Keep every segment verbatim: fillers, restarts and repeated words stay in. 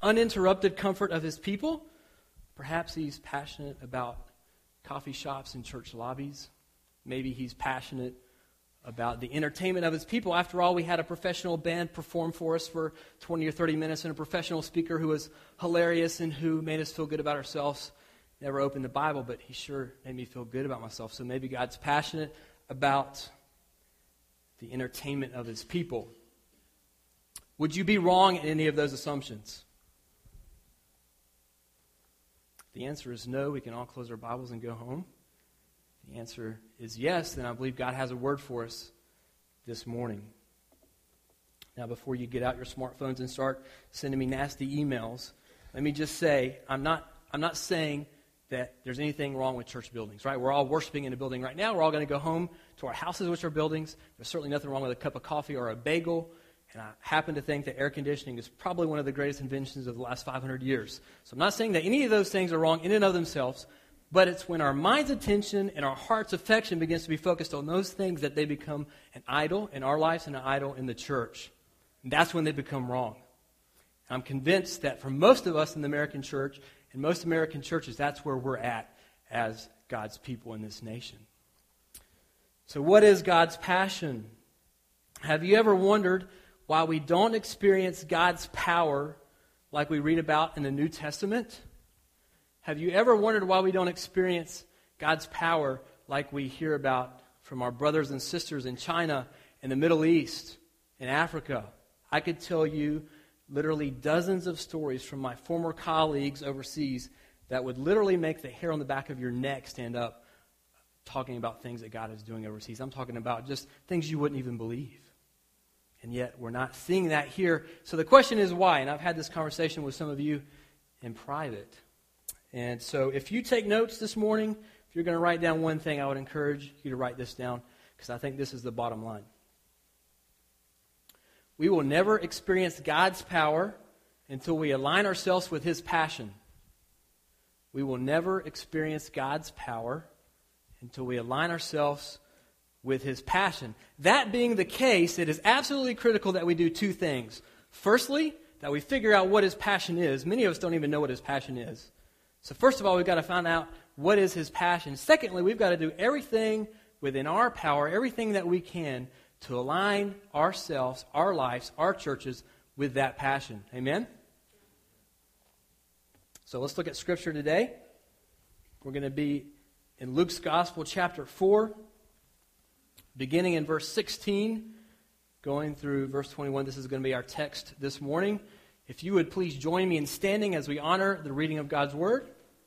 uninterrupted comfort of his people. Perhaps he's passionate about coffee shops and church lobbies. Maybe he's passionate about the entertainment of his people. After all, we had a professional band perform for us for twenty or thirty minutes, and a professional speaker who was hilarious and who made us feel good about ourselves. Never opened the Bible, but he sure made me feel good about myself. So maybe God's passionate about the entertainment of his people. Would you be wrong in any of those assumptions? The answer is no. We can all close our Bibles and go home. The answer is yes, then I believe God has a word for us this morning. Now, before you get out your smartphones and start sending me nasty emails, let me just say, I'm not I'm not saying that there's anything wrong with church buildings, right? We're all worshiping in a building right now. We're all going to go home to our houses, which are buildings. There's certainly nothing wrong with a cup of coffee or a bagel. And I happen to think that air conditioning is probably one of the greatest inventions of the last five hundred years. So I'm not saying that any of those things are wrong in and of themselves, but it's when our mind's attention and our heart's affection begins to be focused on those things that they become an idol in our lives and an idol in the church. And that's when they become wrong. I'm convinced that for most of us in the American church, in most American churches, that's where we're at as God's people in this nation. So what is God's passion? Have you ever wondered why we don't experience God's power like we read about in the New Testament? Have you ever wondered why we don't experience God's power like we hear about from our brothers and sisters in China, in the Middle East, in Africa? I could tell you literally dozens of stories from my former colleagues overseas that would literally make the hair on the back of your neck stand up talking about things that God is doing overseas. I'm talking about just things you wouldn't even believe. And yet we're not seeing that here. So the question is why? And I've had this conversation with some of you in private. And so if you take notes this morning, if you're going to write down one thing, I would encourage you to write this down because I think this is the bottom line. We will never experience God's power until we align ourselves with His passion. We will never experience God's power until we align ourselves with His passion. That being the case, it is absolutely critical that we do two things. Firstly, that we figure out what His passion is. Many of us don't even know what His passion is. So first of all, we've got to find out what is His passion. Secondly, we've got to do everything within our power, everything that we can to align ourselves, our lives, our churches with that passion. Amen? So let's look at Scripture today. We're going to be in Luke's Gospel, chapter four, beginning in verse sixteen, going through verse twenty-one. This is going to be our text this morning. If you would please join me in standing as we honor the reading of God's Word.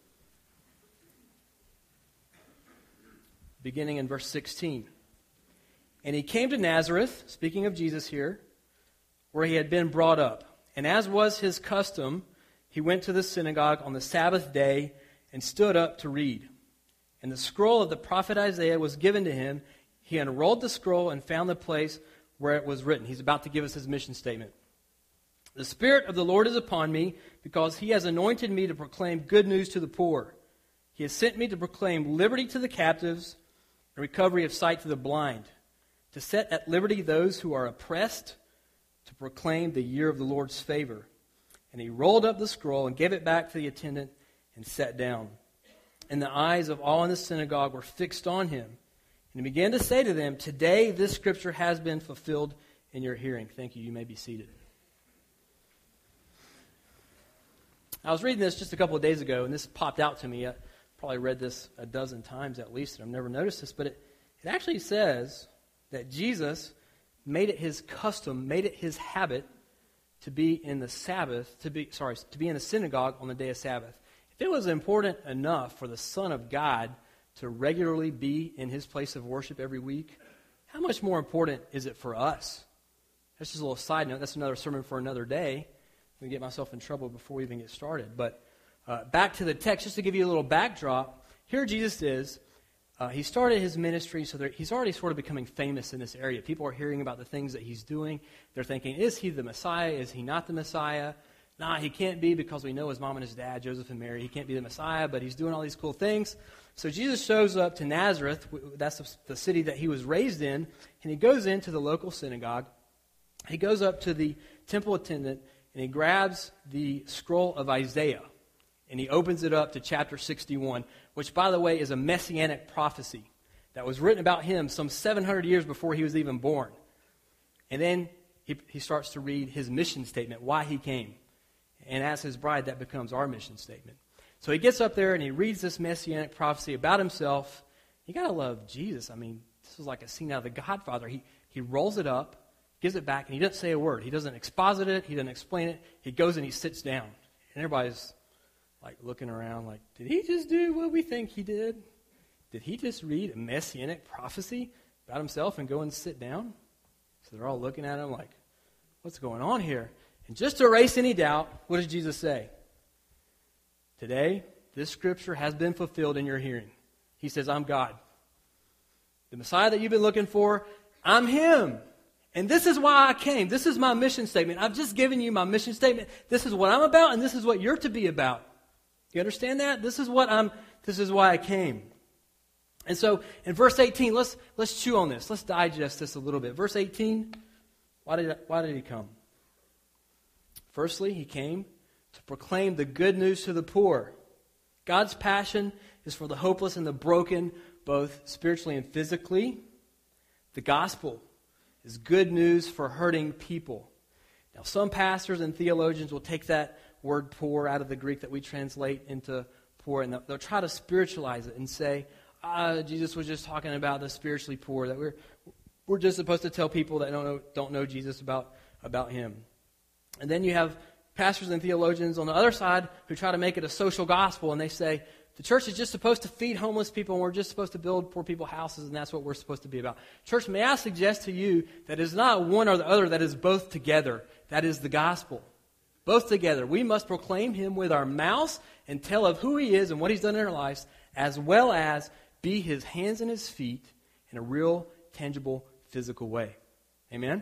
Beginning in verse sixteen. And he came to Nazareth, speaking of Jesus here, where he had been brought up. And as was his custom, he went to the synagogue on the Sabbath day and stood up to read. And the scroll of the prophet Isaiah was given to him. He unrolled the scroll and found the place where it was written. He's about to give us his mission statement. The Spirit of the Lord is upon me, because He has anointed me to proclaim good news to the poor. He has sent me to proclaim liberty to the captives and recovery of sight to the blind, to set at liberty those who are oppressed, to proclaim the year of the Lord's favor. And he rolled up the scroll and gave it back to the attendant and sat down. And the eyes of all in the synagogue were fixed on him. And he began to say to them, "Today this scripture has been fulfilled in your hearing." Thank you. You may be seated. I was reading this just a couple of days ago, and this popped out to me. I probably read this a dozen times at least, and I've never noticed this, but it, it actually says that Jesus made it his custom, made it his habit to be in the Sabbath, to be sorry, to be in the synagogue on the day of Sabbath. If it was important enough for the Son of God to regularly be in His place of worship every week, how much more important is it for us? That's just a little side note. That's another sermon for another day. I'm going to get myself in trouble before we even get started. But uh, back to the text, just to give you a little backdrop. Here Jesus is. Uh, he started his ministry, so there, he's already sort of becoming famous in this area. People are hearing about the things that he's doing. They're thinking, is he the Messiah? Is he not the Messiah? Nah, he can't be, because we know his mom and his dad, Joseph and Mary. He can't be the Messiah, but he's doing all these cool things. So Jesus shows up to Nazareth. That's the city that he was raised in. And he goes into the local synagogue. He goes up to the temple attendant, and he grabs the scroll of Isaiah, and he opens it up to chapter sixty-one, which, by the way, is a messianic prophecy that was written about him some seven hundred years before he was even born. And then he, he starts to read his mission statement, why he came. And as his bride, that becomes our mission statement. So he gets up there and he reads this messianic prophecy about himself. You got to love Jesus. I mean, this is like a scene out of The Godfather. He, he rolls it up, gives it back, and he doesn't say a word. He doesn't exposit it. He doesn't explain it. He goes and he sits down. And everybody's like looking around like, did he just do what we think he did? Did he just read a messianic prophecy about himself and go and sit down? So they're all looking at him like, what's going on here? And just to erase any doubt, what does Jesus say? Today, this scripture has been fulfilled in your hearing. He says, I'm God. The Messiah that you've been looking for, I'm Him. And this is why I came. This is my mission statement. I've just given you my mission statement. This is what I'm about, and this is what you're to be about. You understand that? This is what I'm, this is why I came. And so in verse eighteen, let's let's chew on this. Let's digest this a little bit. Verse eighteen, why did why did he come? Firstly, he came to proclaim the good news to the poor. God's passion is for the hopeless and the broken, both spiritually and physically. The gospel is good news for hurting people. Now, some pastors and theologians will take that word poor out of the Greek that we translate into poor, and they'll, they'll try to spiritualize it and say, Uh, Jesus was just talking about the spiritually poor, that we're we're just supposed to tell people that don't know, don't know Jesus about, about Him. And then you have pastors and theologians on the other side who try to make it a social gospel, and they say the church is just supposed to feed homeless people, and we're just supposed to build poor people houses, and that's what we're supposed to be about. Church, may I suggest to you that it's not one or the other, that is both together. That is the gospel. Both together. We must proclaim Him with our mouths and tell of who He is and what He's done in our lives, as well as be His hands and His feet in a real, tangible, physical way. Amen?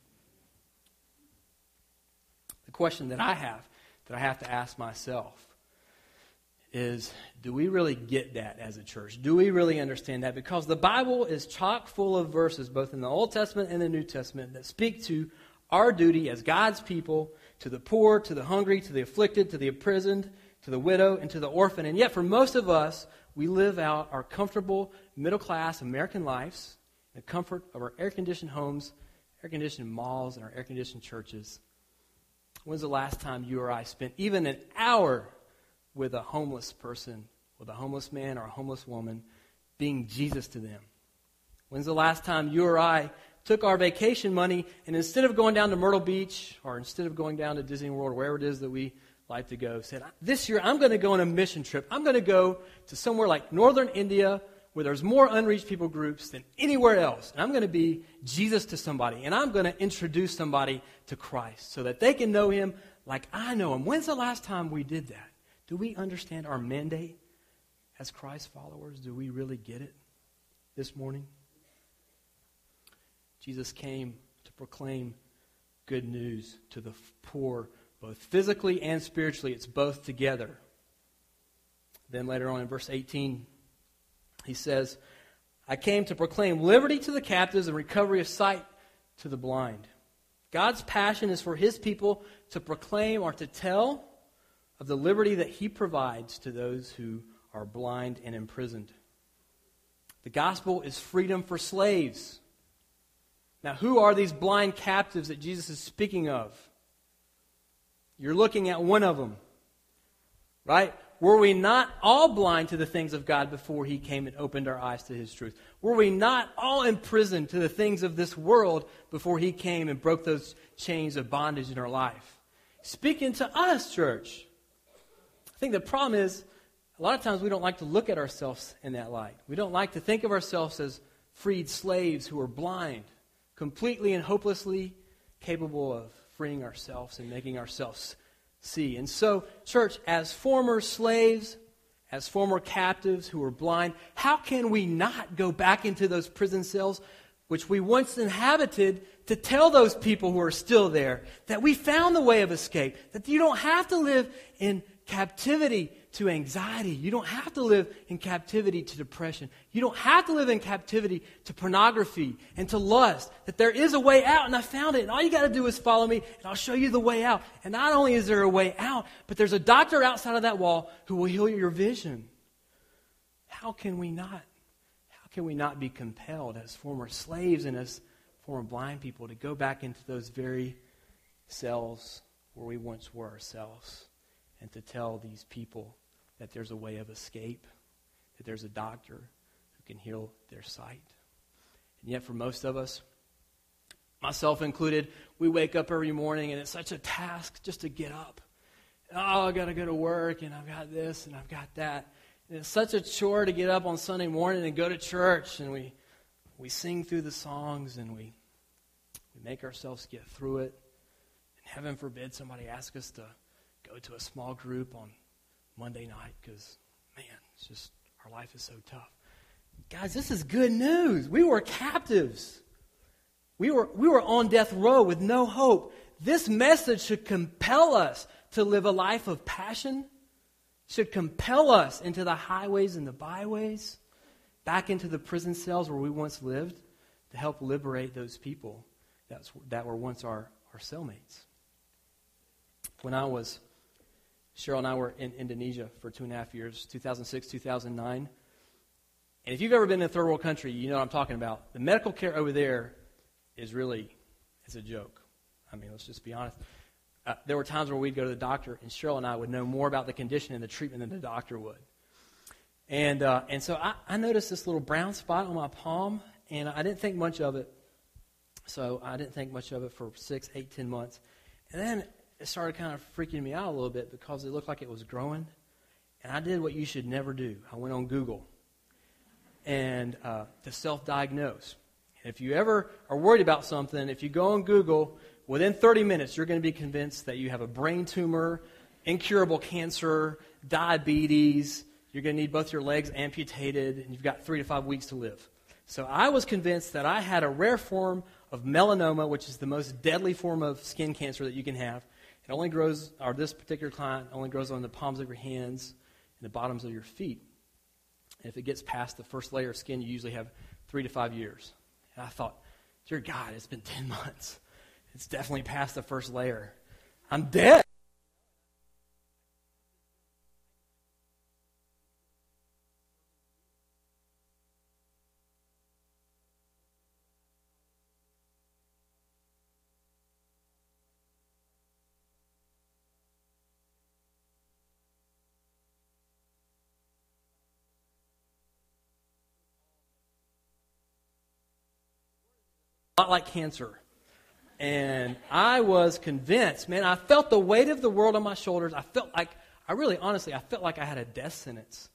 The question that I have, that I have to ask myself, is, do we really get that as a church? Do we really understand that? Because the Bible is chock full of verses, both in the Old Testament and the New Testament, that speak to our duty as God's people, to the poor, to the hungry, to the afflicted, to the imprisoned, to the widow, and to the orphan. And yet, for most of us, we live out our comfortable, middle-class American lives in the comfort of our air-conditioned homes, air-conditioned malls, and our air-conditioned churches. When's the last time you or I spent even an hour with a homeless person, with a homeless man or a homeless woman, being Jesus to them? When's the last time you or I took our vacation money and instead of going down to Myrtle Beach or instead of going down to Disney World or wherever it is that we like to go, said, this year I'm going to go on a mission trip. I'm going to go to somewhere like northern India where there's more unreached people groups than anywhere else. And I'm going to be Jesus to somebody. And I'm going to introduce somebody to Christ so that they can know Him like I know Him. When's the last time we did that? Do we understand our mandate as Christ followers? Do we really get it this morning? Jesus came to proclaim good news to the poor, both physically and spiritually. It's both together. Then later on in verse eighteen, he says, I came to proclaim liberty to the captives and recovery of sight to the blind. God's passion is for His people to proclaim or to tell of the liberty that He provides to those who are blind and imprisoned. The gospel is freedom for slaves. Now, who are these blind captives that Jesus is speaking of? You're looking at one of them, right? Were we not all blind to the things of God before He came and opened our eyes to His truth? Were we not all imprisoned to the things of this world before He came and broke those chains of bondage in our life? Speaking to us, church. I think the problem is, a lot of times we don't like to look at ourselves in that light. We don't like to think of ourselves as freed slaves who are blind, completely and hopelessly capable of freeing ourselves and making ourselves see. And so, church, as former slaves, as former captives who are blind, how can we not go back into those prison cells which we once inhabited to tell those people who are still there that we found the way of escape, that you don't have to live in captivity to anxiety. You don't have to live in captivity to depression. You don't have to live in captivity to pornography and to lust. That there is a way out, and I found it. And all you got to do is follow me, and I'll show you the way out. And not only is there a way out, but there's a doctor outside of that wall who will heal your vision. How can we not? How can we not be compelled as former slaves and as former blind people to go back into those very cells where we once were ourselves, and to tell these people that there's a way of escape, that there's a doctor who can heal their sight. And yet for most of us, myself included, we wake up every morning and it's such a task just to get up. Oh, I got to go to work, and I've got this and I've got that. And it's such a chore to get up on Sunday morning and go to church, and we we sing through the songs, and we we make ourselves get through it. And heaven forbid somebody asks us to go to a small group on Monday night because, man, it's just, our life is so tough. Guys, this is good news. We were captives. We were, we were on death row with no hope. This message should compel us to live a life of passion, should compel us into the highways and the byways, back into the prison cells where we once lived, to help liberate those people that's, that were once our, our cellmates. When I was, Cheryl and I were in Indonesia for two and a half years, two thousand six, two thousand nine. And if you've ever been in a third world country, you know what I'm talking about. The medical care over there is really, it's a joke. I mean, let's just be honest. Uh, there were times where we'd go to the doctor, and Cheryl and I would know more about the condition and the treatment than the doctor would. And uh, and so I, I noticed this little brown spot on my palm, and I didn't think much of it. So I didn't think much of it for six, eight, ten months. And then it started kind of freaking me out a little bit because it looked like it was growing. And I did what you should never do. I went on Google and uh, to self-diagnose. And if you ever are worried about something, if you go on Google, within thirty minutes, you're going to be convinced that you have a brain tumor, incurable cancer, diabetes. You're going to need both your legs amputated, and you've got three to five weeks to live. So I was convinced that I had a rare form of melanoma, which is the most deadly form of skin cancer that you can have. It only grows, or this particular client only grows on the palms of your hands and the bottoms of your feet. And if it gets past the first layer of skin, you usually have three to five years. And I thought, dear God, it's been ten months. It's definitely past the first layer. I'm dead. A lot like cancer. And I was convinced, man, I felt the weight of the world on my shoulders. I felt like, I really, honestly, I felt like I had a death sentence.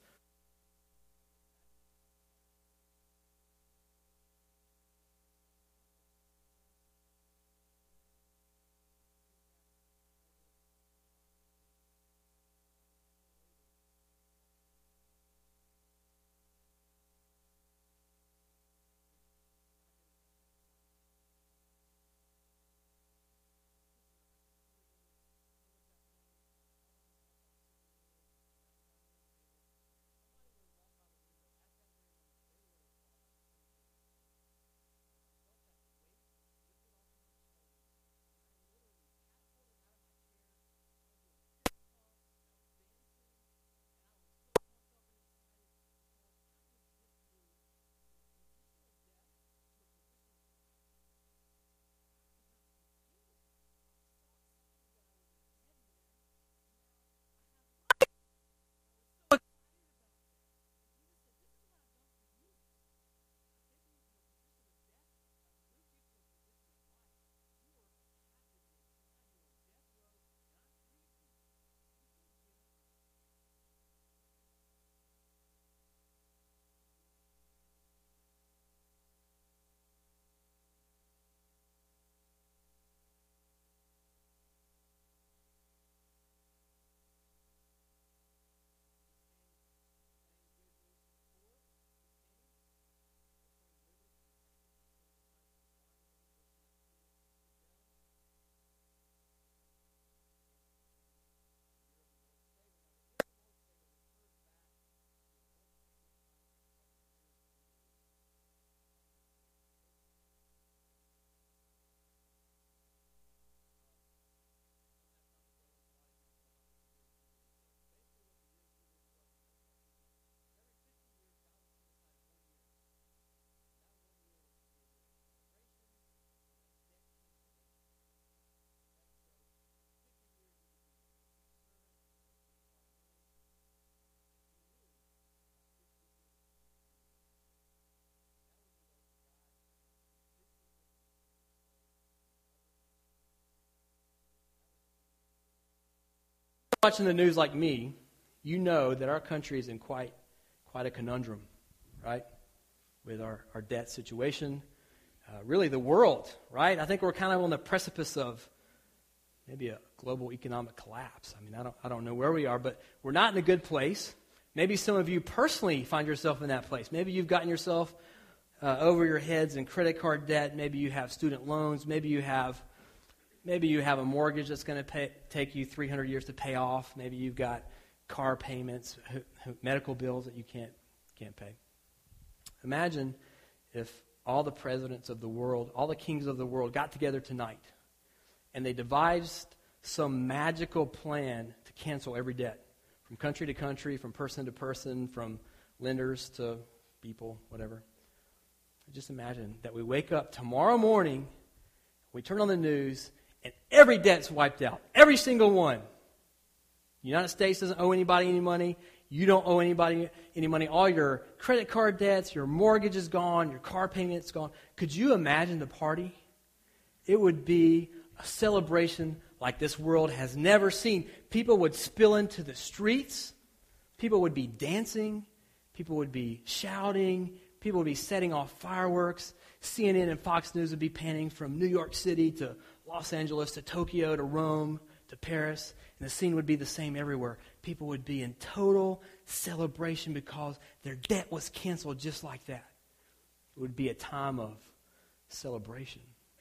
Watching the news like me, you know that our country is in quite quite a conundrum, right? With our, our debt situation. Uh, really the world, right? I think we're kind of on the precipice of maybe a global economic collapse. I mean, I don't I don't know where we are, but we're not in a good place. Maybe some of you personally find yourself in that place. Maybe you've gotten yourself uh, over your heads in credit card debt. Maybe you have student loans. Maybe you have maybe you have a mortgage that's going to take you three hundred years to pay off. Maybe you've got car payments, medical bills that you can't can't pay. Imagine if all the presidents of the world, all the kings of the world got together tonight and they devised some magical plan to cancel every debt from country to country, from person to person, from lenders to people, whatever. Just imagine that we wake up tomorrow morning, we turn on the news, and every debt's wiped out. Every single one. The United States doesn't owe anybody any money. You don't owe anybody any money. All your credit card debts, your mortgage is gone, your car payment's gone. Could you imagine the party? It would be a celebration like this world has never seen. People would spill into the streets. People would be dancing. People would be shouting. People would be setting off fireworks. C N N and Fox News would be panning from New York City to Los Angeles to Tokyo to Rome to Paris. And the scene would be the same everywhere. People would be in total celebration because their debt was canceled just like that. It would be a time of celebration.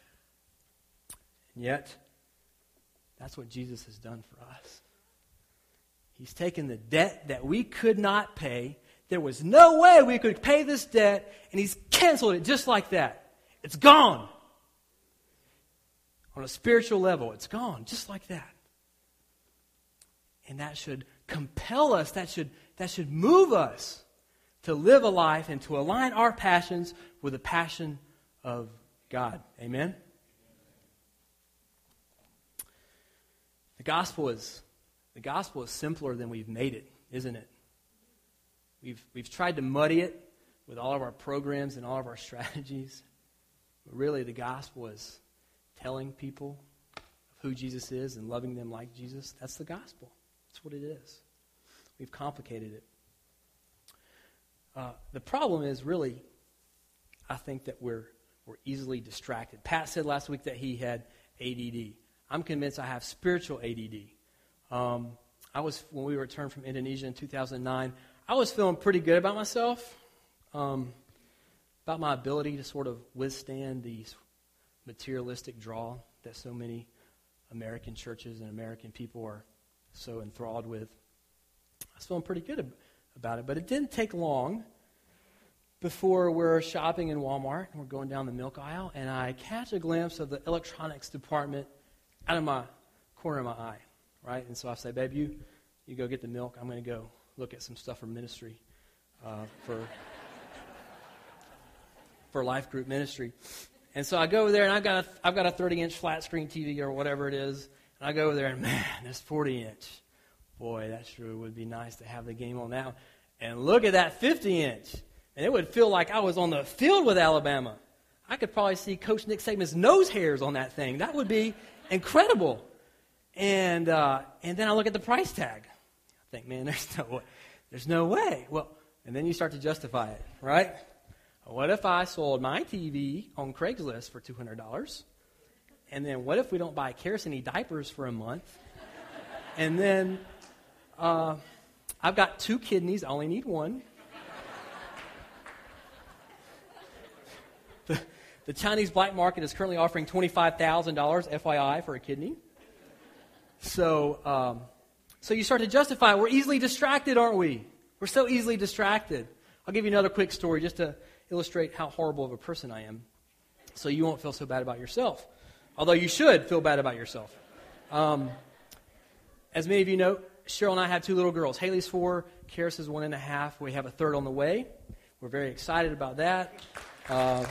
And yet, that's what Jesus has done for us. He's taken the debt that we could not pay. There was no way we could pay this debt, and He's canceled it just like that. It's gone. On a spiritual level, it's gone just like that. And that should compel us, that should, that should move us to live a life and to align our passions with the passion of God. Amen? The gospel is the gospel is simpler than we've made it, isn't it? We've we've tried to muddy it with all of our programs and all of our strategies. But really the gospel is telling people of who Jesus is and loving them like Jesus. That's the gospel. That's what it is. We've complicated it. Uh, the problem is really, I think that we're we're easily distracted. Pat said last week that he had A D D. I'm convinced I have spiritual A D D. Um, I was when we returned from Indonesia in two thousand nine. I was feeling pretty good about myself, um, about my ability to sort of withstand these materialistic draw that so many American churches and American people are so enthralled with. I was feeling pretty good about it, but it didn't take long before we're shopping in Walmart and we're going down the milk aisle, and I catch a glimpse of the electronics department out of my corner of my eye, right? And so I say, babe, you, you go get the milk. I'm going to go look at some stuff for ministry, uh, for for life group ministry. And so I go over there, and I've got a, I've got a thirty-inch flat screen T V or whatever it is, and I go over there, and man, this forty-inch, boy, that sure would be nice to have the game on now. And look at that fifty-inch, and it would feel like I was on the field with Alabama. I could probably see Coach Nick Saban's nose hairs on that thing. That would be incredible. And uh, and then I look at the price tag. I think, man, there's no way. There's no way. Well, and then you start to justify it, right? What if I sold my T V on Craigslist for two hundred dollars? And then what if we don't buy kerosene diapers for a month? And then uh, I've got two kidneys. I only need one. The, the Chinese black market is currently offering twenty-five thousand dollars, F Y I, for a kidney. So, um, so you start to justify. We're easily distracted, aren't we? We're so easily distracted. I'll give you another quick story just to illustrate how horrible of a person I am, so you won't feel so bad about yourself. Although you should feel bad about yourself. Um, as many of you know, Cheryl and I have two little girls. Haley's four, Karis is one and a half. We have a third on the way. We're very excited about that. Uh,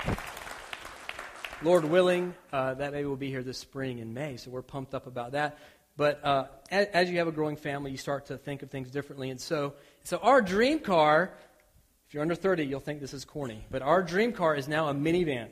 Lord willing, uh, that baby will be here this spring in May, so we're pumped up about that. But uh, as, as you have a growing family, you start to think of things differently. And so, so our dream car, if you're under thirty, you'll think this is corny, but our dream car is now a minivan.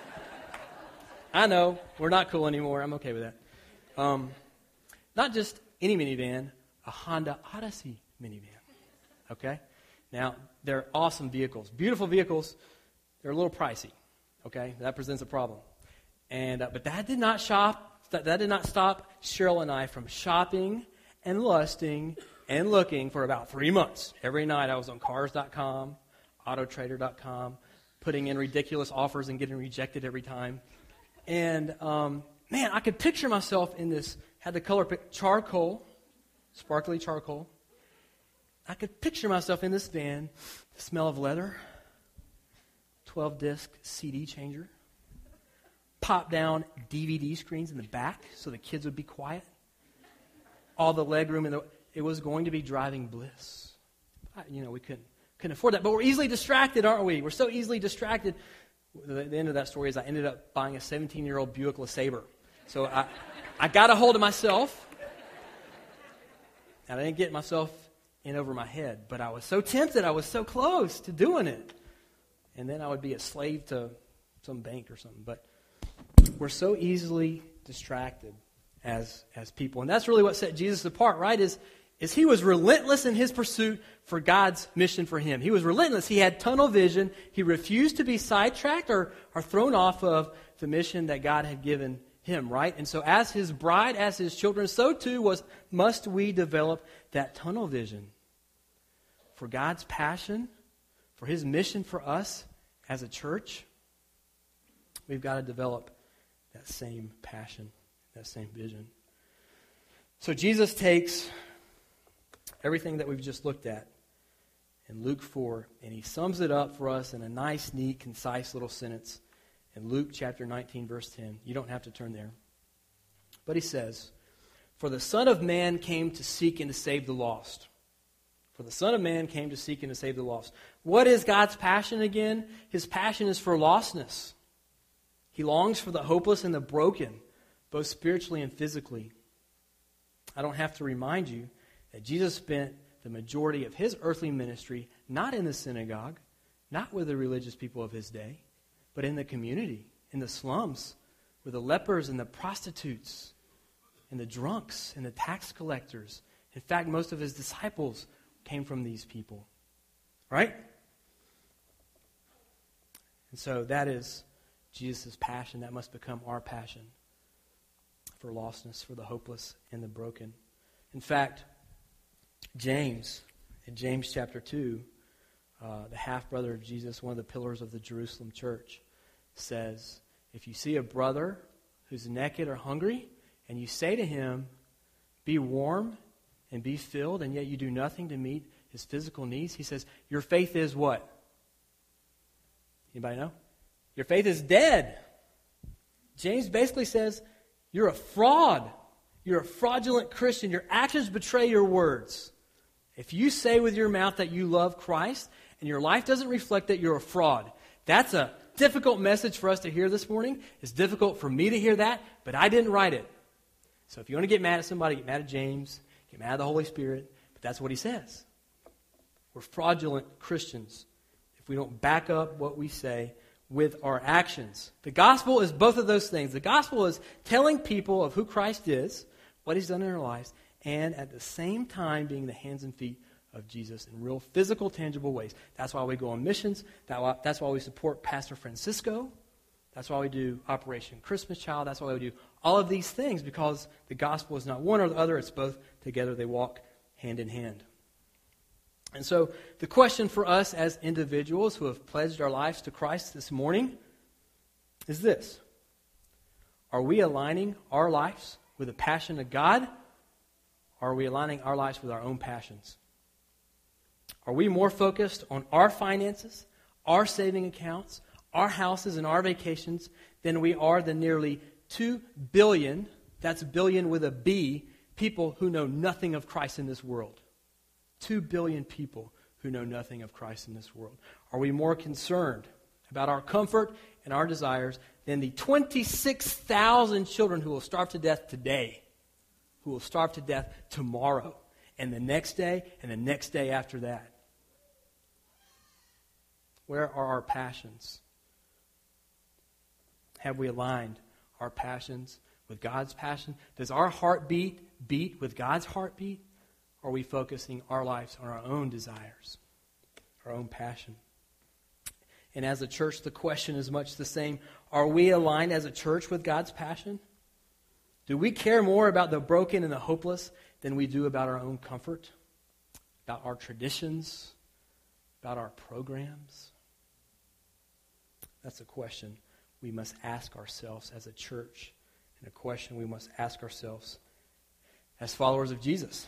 I know, we're not cool anymore. I'm okay with that. Um, not just any minivan, a Honda Odyssey minivan. Okay? Now, they're awesome vehicles. Beautiful vehicles. They're a little pricey. Okay? That presents a problem. And uh, but that did not shop. That, that did not stop Cheryl and I from shopping and lusting and looking for about three months. Every night I was on cars dot com, auto trader dot com, putting in ridiculous offers and getting rejected every time. And, um, man, I could picture myself in this, had the color pick, charcoal, sparkly charcoal. I could picture myself in this van, the smell of leather, twelve-disc C D changer, pop-down D V D screens in the back so the kids would be quiet, all the leg room in the... It was going to be driving bliss. I, you know, we couldn't couldn't afford that. But we're easily distracted, aren't we? We're so easily distracted. The, the end of that story is I ended up buying a seventeen-year-old Buick LeSabre. So I, I got a hold of myself. And I didn't get myself in over my head. But I was so tempted. I was so close to doing it. And then I would be a slave to some bank or something. But we're so easily distracted as as people. And that's really what set Jesus apart, right? Is is he was relentless in his pursuit for God's mission for him. He was relentless. He had tunnel vision. He refused to be sidetracked or, or thrown off of the mission that God had given him, right? And so as his bride, as his children, so too was must we develop that tunnel vision for God's passion, for his mission for us as a church. We've got to develop that same passion, that same vision. So Jesus takes everything that we've just looked at in Luke four, and he sums it up for us in a nice, neat, concise little sentence in Luke chapter nineteen, verse ten. You don't have to turn there. But he says, "For the Son of Man came to seek and to save the lost." For the Son of Man came to seek and to save the lost. What is God's passion again? His passion is for lostness. He longs for the hopeless and the broken, both spiritually and physically. I don't have to remind you that Jesus spent the majority of his earthly ministry not in the synagogue, not with the religious people of his day, but in the community, in the slums, with the lepers and the prostitutes and the drunks and the tax collectors. In fact, most of his disciples came from these people, right? And so that is Jesus' passion. That must become our passion for lostness, for the hopeless and the broken. In fact, James, in James chapter two, uh, the half-brother of Jesus, one of the pillars of the Jerusalem church, says, if you see a brother who's naked or hungry, and you say to him, be warm and be filled, and yet you do nothing to meet his physical needs, he says, your faith is what? Anybody know? Your faith is dead. James basically says, you're a fraud. You're a fraudulent Christian. Your actions betray your words. If you say with your mouth that you love Christ and your life doesn't reflect that, you're a fraud. That's a difficult message for us to hear this morning. It's difficult for me to hear that, but I didn't write it. So if you want to get mad at somebody, get mad at James, get mad at the Holy Spirit, but that's what he says. We're fraudulent Christians if we don't back up what we say with our actions. The gospel is both of those things. The gospel is telling people of who Christ is, what he's done in their lives, and at the same time being the hands and feet of Jesus in real physical, tangible ways. That's why we go on missions. That's why we support Pastor Francisco. That's why we do Operation Christmas Child. That's why we do all of these things, because the gospel is not one or the other. It's both together. They walk hand in hand. And so the question for us as individuals who have pledged our lives to Christ this morning is this. Are we aligning our lives with the passion of God? Or are we aligning our lives with our own passions? Are we more focused on our finances, our saving accounts, our houses, and our vacations than we are the nearly two billion, that's billion with a B, people who know nothing of Christ in this world? Two billion people who know nothing of Christ in this world. Are we more concerned about our comfort and our desires than the twenty-six thousand children who will starve to death today, who will starve to death tomorrow, and the next day, and the next day after that? Where are our passions? Have we aligned our passions with God's passion? Does our heartbeat beat with God's heartbeat? Or are we focusing our lives on our own desires, our own passion? And as a church, the question is much the same. Are we aligned as a church with God's passion? Do we care more about the broken and the hopeless than we do about our own comfort, about our traditions, about our programs? That's a question we must ask ourselves as a church, and a question we must ask ourselves as followers of Jesus.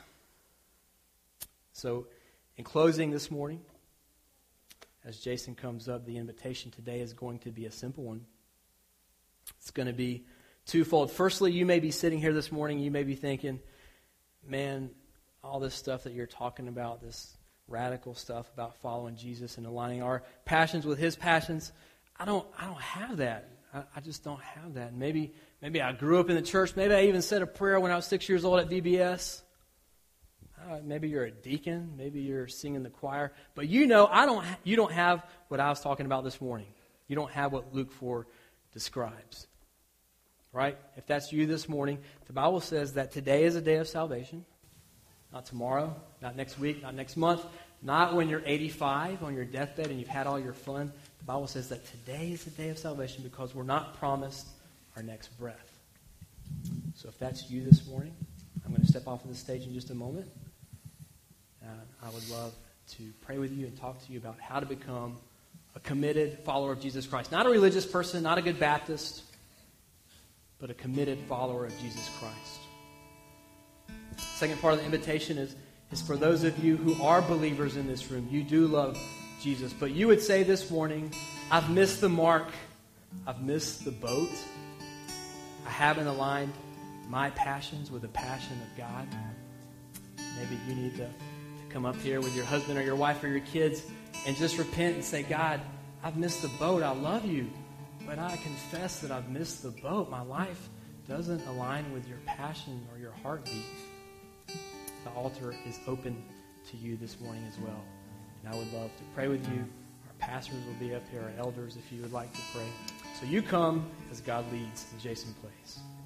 So, in closing this morning, as Jason comes up, the invitation today is going to be a simple one. It's going to be twofold. Firstly, you may be sitting here this morning, you may be thinking, man, all this stuff that you're talking about, this radical stuff about following Jesus and aligning our passions with his passions, I don't I don't have that. I, I just don't have that. Maybe maybe I grew up in the church. Maybe I even said a prayer when I was six years old at V B S. Uh, maybe you're a deacon. Maybe you're singing the choir. But you know, I don't. Ha- you don't have what I was talking about this morning. You don't have what Luke four describes. Right? If that's you this morning, the Bible says that today is a day of salvation. Not tomorrow, not next week, not next month, not when you're eighty-five on your deathbed and you've had all your fun. The Bible says that today is the day of salvation because we're not promised our next breath. So if that's you this morning, I'm going to step off of the stage in just a moment. Uh, I would love to pray with you and talk to you about how to become a committed follower of Jesus Christ. Not a religious person, not a good Baptist, but a committed follower of Jesus Christ. Second part of the invitation is, is for those of you who are believers in this room. You do love Jesus, but you would say this morning, I've missed the mark. I've missed the boat. I haven't aligned my passions with the passion of God. Maybe you need to, to come up here with your husband or your wife or your kids and just repent and say, God, I've missed the boat. I love you, but I confess that I've missed the boat. My life doesn't align with your passion or your heartbeat. The altar is open to you this morning as well. And I would love to pray with you. Our pastors will be up here, our elders, if you would like to pray. So you come as God leads, and Jason plays.